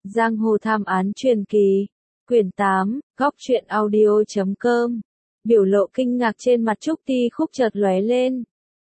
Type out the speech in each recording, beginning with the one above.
Giang hồ thám án truyền kỳ, quyển 8, góc truyện audio.com. Biểu lộ kinh ngạc trên mặt Trúc Ti Khúc chợt lóe lên.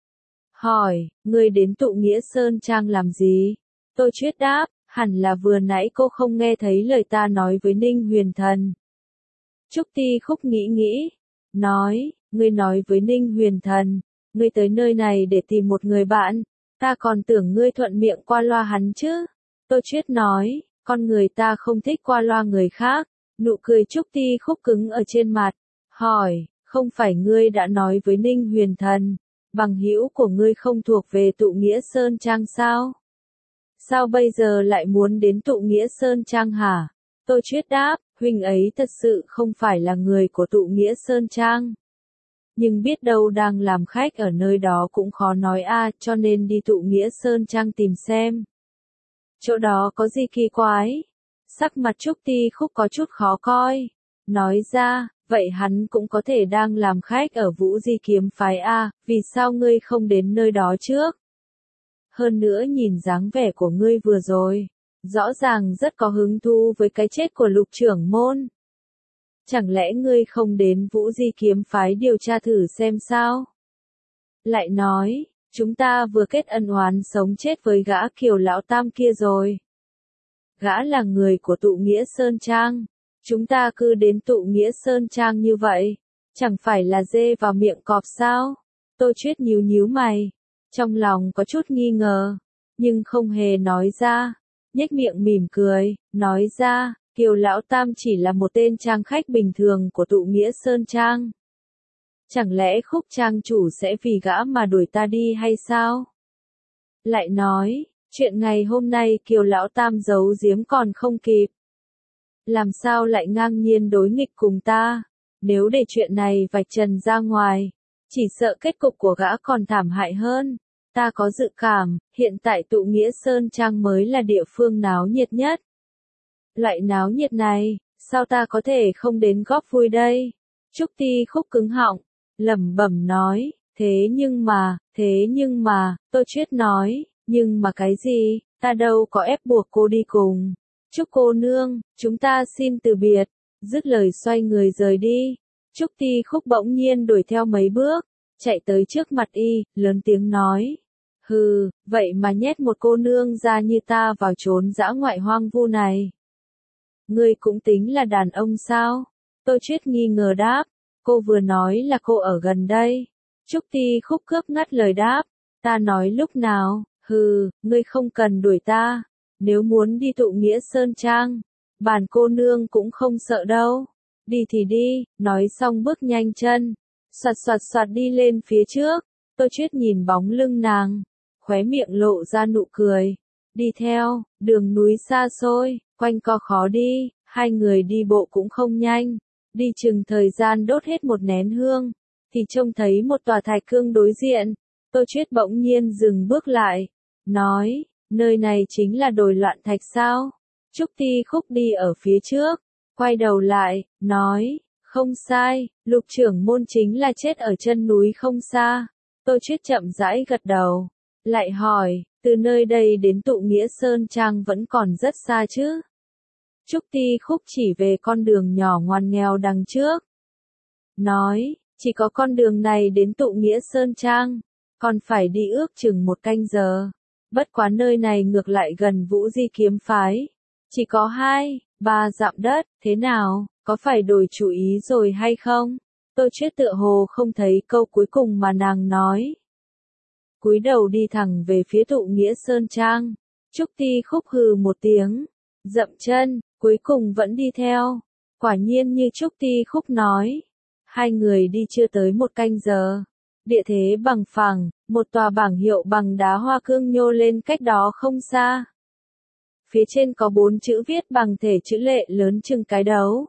Hỏi, ngươi đến Tụ Nghĩa Sơn Trang làm gì? Tôi Chuyết đáp, hẳn là vừa nãy cô không nghe thấy lời ta nói với Ninh Huyền Thần. Trúc Ti Khúc nghĩ, nói, ngươi nói với Ninh Huyền Thần, ngươi tới nơi này để tìm một người bạn, ta còn tưởng ngươi thuận miệng qua loa hắn chứ. Tôi Chuyết nói, con người ta không thích qua loa người khác. Nụ cười Trúc Ti Khúc cứng ở trên mặt. Hỏi, không phải ngươi đã nói với Ninh Huyền Thần, bằng hữu của ngươi không thuộc về Tụ Nghĩa Sơn Trang sao? Sao bây giờ lại muốn đến Tụ Nghĩa Sơn Trang hả? Tôi Chuyết đáp, huynh ấy thật sự không phải là người của Tụ Nghĩa Sơn Trang. Nhưng biết đâu đang làm khách ở nơi đó cũng khó nói cho nên đi Tụ Nghĩa Sơn Trang tìm xem. Chỗ đó có gì kỳ quái? Sắc mặt Trúc Ti Khúc có chút khó coi. Nói ra, vậy hắn cũng có thể đang làm khách ở Vũ Di Kiếm Phái vì sao ngươi không đến nơi đó trước? Hơn nữa nhìn dáng vẻ của ngươi vừa rồi, rõ ràng rất có hứng thú với cái chết của Lục trưởng môn. Chẳng lẽ ngươi không đến Vũ Di Kiếm Phái điều tra thử xem sao? Lại nói, chúng ta vừa kết ân oán sống chết với gã Kiều lão tam kia rồi. Gã là người của Tụ Nghĩa Sơn Trang. Chúng ta cứ đến Tụ Nghĩa Sơn Trang như vậy, chẳng phải là dê vào miệng cọp sao? Tôi Chuyết nhíu mày, trong lòng có chút nghi ngờ, nhưng không hề nói ra, nhếch miệng mỉm cười, nói ra, Kiều lão tam chỉ là một tên trang khách bình thường của Tụ Nghĩa Sơn Trang. Chẳng lẽ Khúc trang chủ sẽ vì gã mà đuổi ta đi hay sao? Lại nói, chuyện ngày hôm nay Kiều lão tam giấu giếm còn không kịp. Làm sao lại ngang nhiên đối nghịch cùng ta? Nếu để chuyện này vạch trần ra ngoài, chỉ sợ kết cục của gã còn thảm hại hơn. Ta có dự cảm, hiện tại Tụ Nghĩa Sơn Trang mới là địa phương náo nhiệt nhất. Loại náo nhiệt này, sao ta có thể không đến góp vui đây? Trúc Ti Khúc cứng họng, lẩm bẩm nói, thế nhưng mà, Tôi Chuyết nói, nhưng mà cái gì, ta đâu có ép buộc cô đi cùng. Trúc cô nương, chúng ta xin từ biệt. Dứt lời xoay người rời đi. Trúc Ti Khúc bỗng nhiên đuổi theo mấy bước, chạy tới trước mặt lớn tiếng nói. Hừ, vậy mà nhét một cô nương ra như ta vào chốn dã ngoại hoang vu này. Ngươi cũng tính là đàn ông sao? Tôi Chuyết nghi ngờ đáp, cô vừa nói là cô ở gần đây. Trúc Ti Khúc cướp ngắt lời đáp, ta nói lúc nào, hừ, ngươi không cần đuổi ta. Nếu muốn đi Tụ Nghĩa Sơn Trang, bản cô nương cũng không sợ đâu. Đi thì đi, nói xong bước nhanh chân, soạt đi lên phía trước. Tôi Chuyết nhìn bóng lưng nàng, khóe miệng lộ ra nụ cười. Đi theo, đường núi xa xôi, quanh co khó đi, hai người đi bộ cũng không nhanh. Đi chừng thời gian đốt hết một nén hương, thì trông thấy một tòa thạch cương đối diện. Tôi Chuyết bỗng nhiên dừng bước lại, nói, nơi này chính là đồi loạn thạch sao? Trúc Ti Khúc đi ở phía trước, quay đầu lại, nói, không sai, Lục trưởng môn chính là chết ở chân núi không xa. Tôi Chuyết chậm rãi gật đầu, lại hỏi, từ nơi đây đến Tụ Nghĩa Sơn Trang vẫn còn rất xa chứ? Trúc Ti Khúc chỉ về con đường nhỏ ngoằn nghèo đằng trước. Nói, chỉ có con đường này đến Tụ Nghĩa Sơn Trang, còn phải đi ước chừng 1 canh giờ. Bất quá nơi này ngược lại gần Vũ Di Kiếm Phái. Chỉ có 2-3 dặm đất, thế nào, có phải đổi chủ ý rồi hay không? Tôi Chuyết tựa hồ không thấy câu cuối cùng mà nàng nói. Cúi đầu đi thẳng về phía Tụ Nghĩa Sơn Trang. Trúc Ti Khúc hừ một tiếng, dậm chân, cuối cùng vẫn đi theo. Quả nhiên như Trúc Ti Khúc nói, hai người đi chưa tới 1 canh giờ. Địa thế bằng phẳng, một tòa bảng hiệu bằng đá hoa cương nhô lên cách đó không xa. Phía trên có 4 chữ viết bằng thể chữ lệ lớn chừng cái đấu.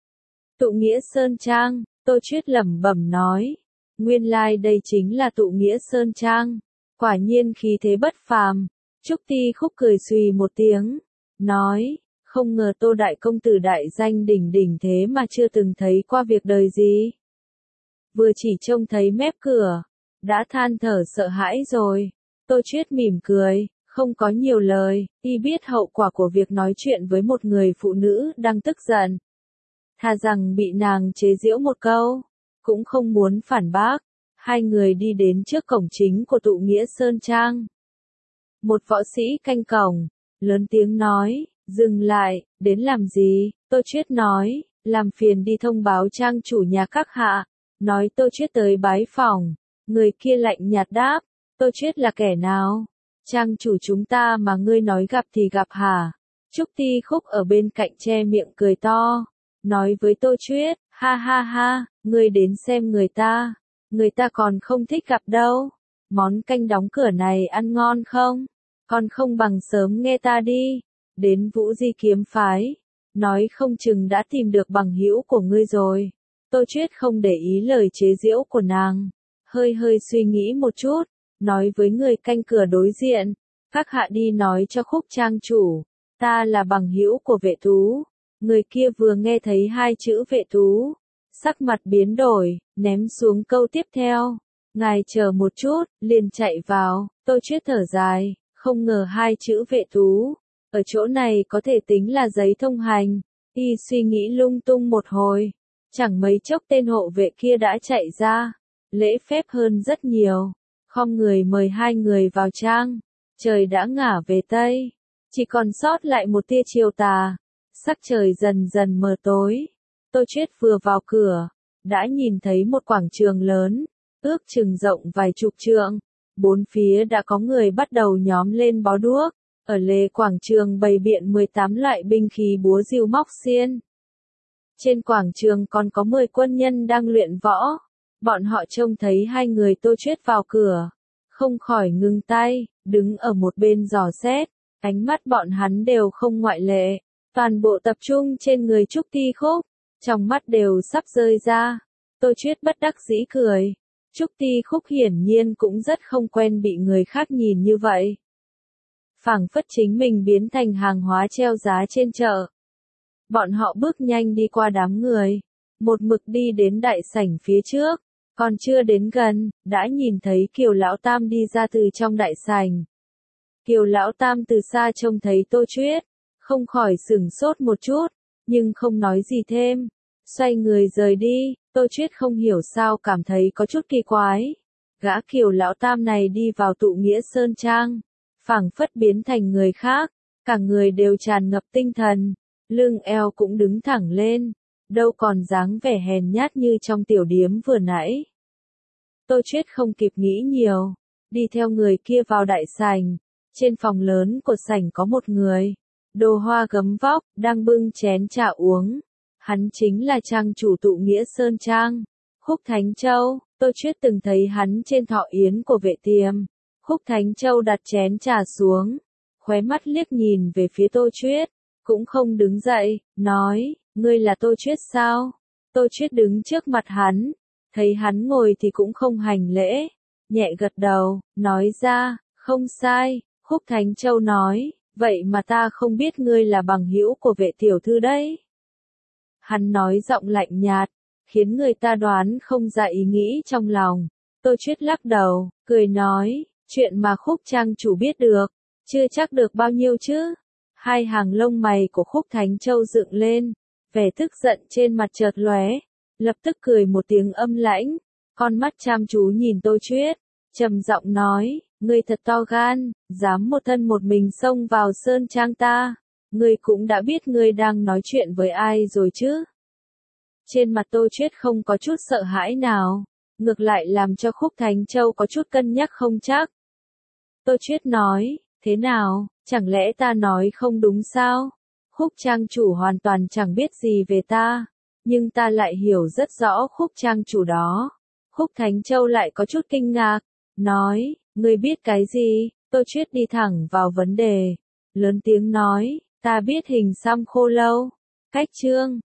Tụ Nghĩa Sơn Trang, Tôi Chuyết lẩm bẩm nói. Nguyên lai đây chính là Tụ Nghĩa Sơn Trang. Quả nhiên khí thế bất phàm. Trúc Ti Khúc cười xùy một tiếng, nói, không ngờ Tô đại công tử đại danh đỉnh đỉnh thế mà chưa từng thấy qua việc đời gì. Vừa chỉ trông thấy mép cửa, đã than thở sợ hãi rồi. Tôi Chuyết mỉm cười, Không có nhiều lời, y biết hậu quả của việc nói chuyện với một người phụ nữ đang tức giận. Thà rằng bị nàng chế giễu một câu, cũng không muốn phản bác. Hai người đi đến trước cổng chính của tụ nghĩa Sơn Trang. Một võ sĩ canh cổng, lớn tiếng nói, dừng lại, đến làm gì? Tô Chuyết nói, làm phiền đi thông báo trang chủ nhà các hạ. Nói Tô Chuyết tới bái phỏng. Người kia lạnh nhạt đáp, Tô Chuyết là kẻ nào? Trang chủ chúng ta mà ngươi nói gặp thì gặp hả? Trúc Ti Khúc ở bên cạnh che miệng cười to, nói với Tô Chuyết, ha ha ha, ngươi đến xem người ta còn không thích gặp đâu. Món canh đóng cửa này ăn ngon không? Còn không bằng sớm nghe ta đi. Đến Vũ Di kiếm phái, nói không chừng đã tìm được bằng hữu của ngươi rồi. Tô Chuyết không để ý lời chế giễu của nàng, hơi suy nghĩ một chút, nói với người canh cửa đối diện, các hạ đi nói cho Khúc trang chủ, ta là bằng hữu của Vệ Tú. Người kia vừa nghe thấy hai chữ Vệ Tú, sắc mặt biến đổi, ném xuống câu tiếp theo, ngài chờ một chút, liền chạy vào. Tô Chuyết thở dài, không ngờ hai chữ Vệ Tú ở chỗ này có thể tính là giấy thông hành. Y suy nghĩ lung tung một hồi, chẳng mấy chốc tên hộ vệ kia đã chạy ra, lễ phép hơn rất nhiều, khom người mời hai người vào trang. Trời đã ngả về Tây, chỉ còn sót lại một tia chiều tà, sắc trời dần dần mờ tối. Tô Chuyết vừa vào cửa, đã nhìn thấy một quảng trường lớn, ước chừng rộng vài chục trượng, bốn phía đã có người bắt đầu nhóm lên bó đuốc. Ở lề quảng trường bày biện 18 loại binh khí búa rìu móc xiên. Trên quảng trường còn có 10 quân nhân đang luyện võ. Bọn họ trông thấy hai người Tô Chuyết vào cửa, không khỏi ngừng tay, đứng ở một bên dò xét. Ánh mắt bọn hắn đều không ngoại lệ, toàn bộ tập trung trên người Trúc Ti Khúc, trong mắt đều sắp rơi ra. Tô Chuyết bất đắc dĩ cười. Trúc Ti Khúc hiển nhiên cũng rất không quen bị người khác nhìn như vậy. Phảng phất chính mình biến thành hàng hóa treo giá trên chợ. Bọn họ bước nhanh đi qua đám người, một mực đi đến đại sảnh phía trước, còn chưa đến gần, đã nhìn thấy Kiều Lão Tam đi ra từ trong đại sảnh. Kiều Lão Tam từ xa trông thấy Tô Chuyết, không khỏi sửng sốt một chút, nhưng không nói gì thêm, xoay người rời đi. Tô Chuyết không hiểu sao cảm thấy có chút kỳ quái. Gã Kiều Lão Tam này đi vào tụ nghĩa Sơn Trang, phảng phất biến thành người khác, cả người đều tràn ngập tinh thần, lưng eo cũng đứng thẳng lên, đâu còn dáng vẻ hèn nhát như trong tiểu điếm vừa nãy. Tô Chuyết không kịp nghĩ nhiều, đi theo người kia vào đại sảnh. Trên phòng lớn của sảnh có một người, đồ hoa gấm vóc, đang bưng chén trà uống. Hắn chính là trang chủ tụ nghĩa Sơn Trang, Khúc Thánh Châu. Tô Chuyết từng thấy hắn trên thọ yến của Vệ Tiềm. Khúc Thánh Châu đặt chén trà xuống, khóe mắt liếc nhìn về phía Tô Chuyết, cũng không đứng dậy, nói, ngươi là Tô Chuyết sao? Tô Chuyết đứng trước mặt hắn, thấy hắn ngồi thì cũng không hành lễ, nhẹ gật đầu, nói ra, không sai. Khúc Thánh Châu nói, vậy mà ta không biết ngươi là bằng hữu của Vệ tiểu thư đấy. Hắn nói giọng lạnh nhạt, khiến người ta đoán không ra ý nghĩ trong lòng. Tô Chuyết lắc đầu, cười nói, chuyện mà Khúc trang chủ biết được, chưa chắc được bao nhiêu chứ. Hai hàng lông mày của Khúc Thánh Châu dựng lên, vẻ tức giận trên mặt chợt lóe, lập tức cười một tiếng âm lãnh, con mắt chăm chú nhìn Tô Chuyết, trầm giọng nói, ngươi thật to gan, dám một thân một mình xông vào Sơn Trang ta, ngươi cũng đã biết ngươi đang nói chuyện với ai rồi chứ. Trên mặt Tô Chuyết không có chút sợ hãi nào, ngược lại làm cho Khúc Thánh Châu có chút cân nhắc không chắc. Tô Chuyết nói, thế nào, chẳng lẽ ta nói không đúng sao? Khúc trang chủ hoàn toàn chẳng biết gì về ta, nhưng ta lại hiểu rất rõ Khúc trang chủ đó. Khúc Thánh Châu lại có chút kinh ngạc, nói, ngươi biết cái gì? Tô Chuyết đi thẳng vào vấn đề, lớn tiếng nói, ta biết hình xăm khô lâu, cách chương.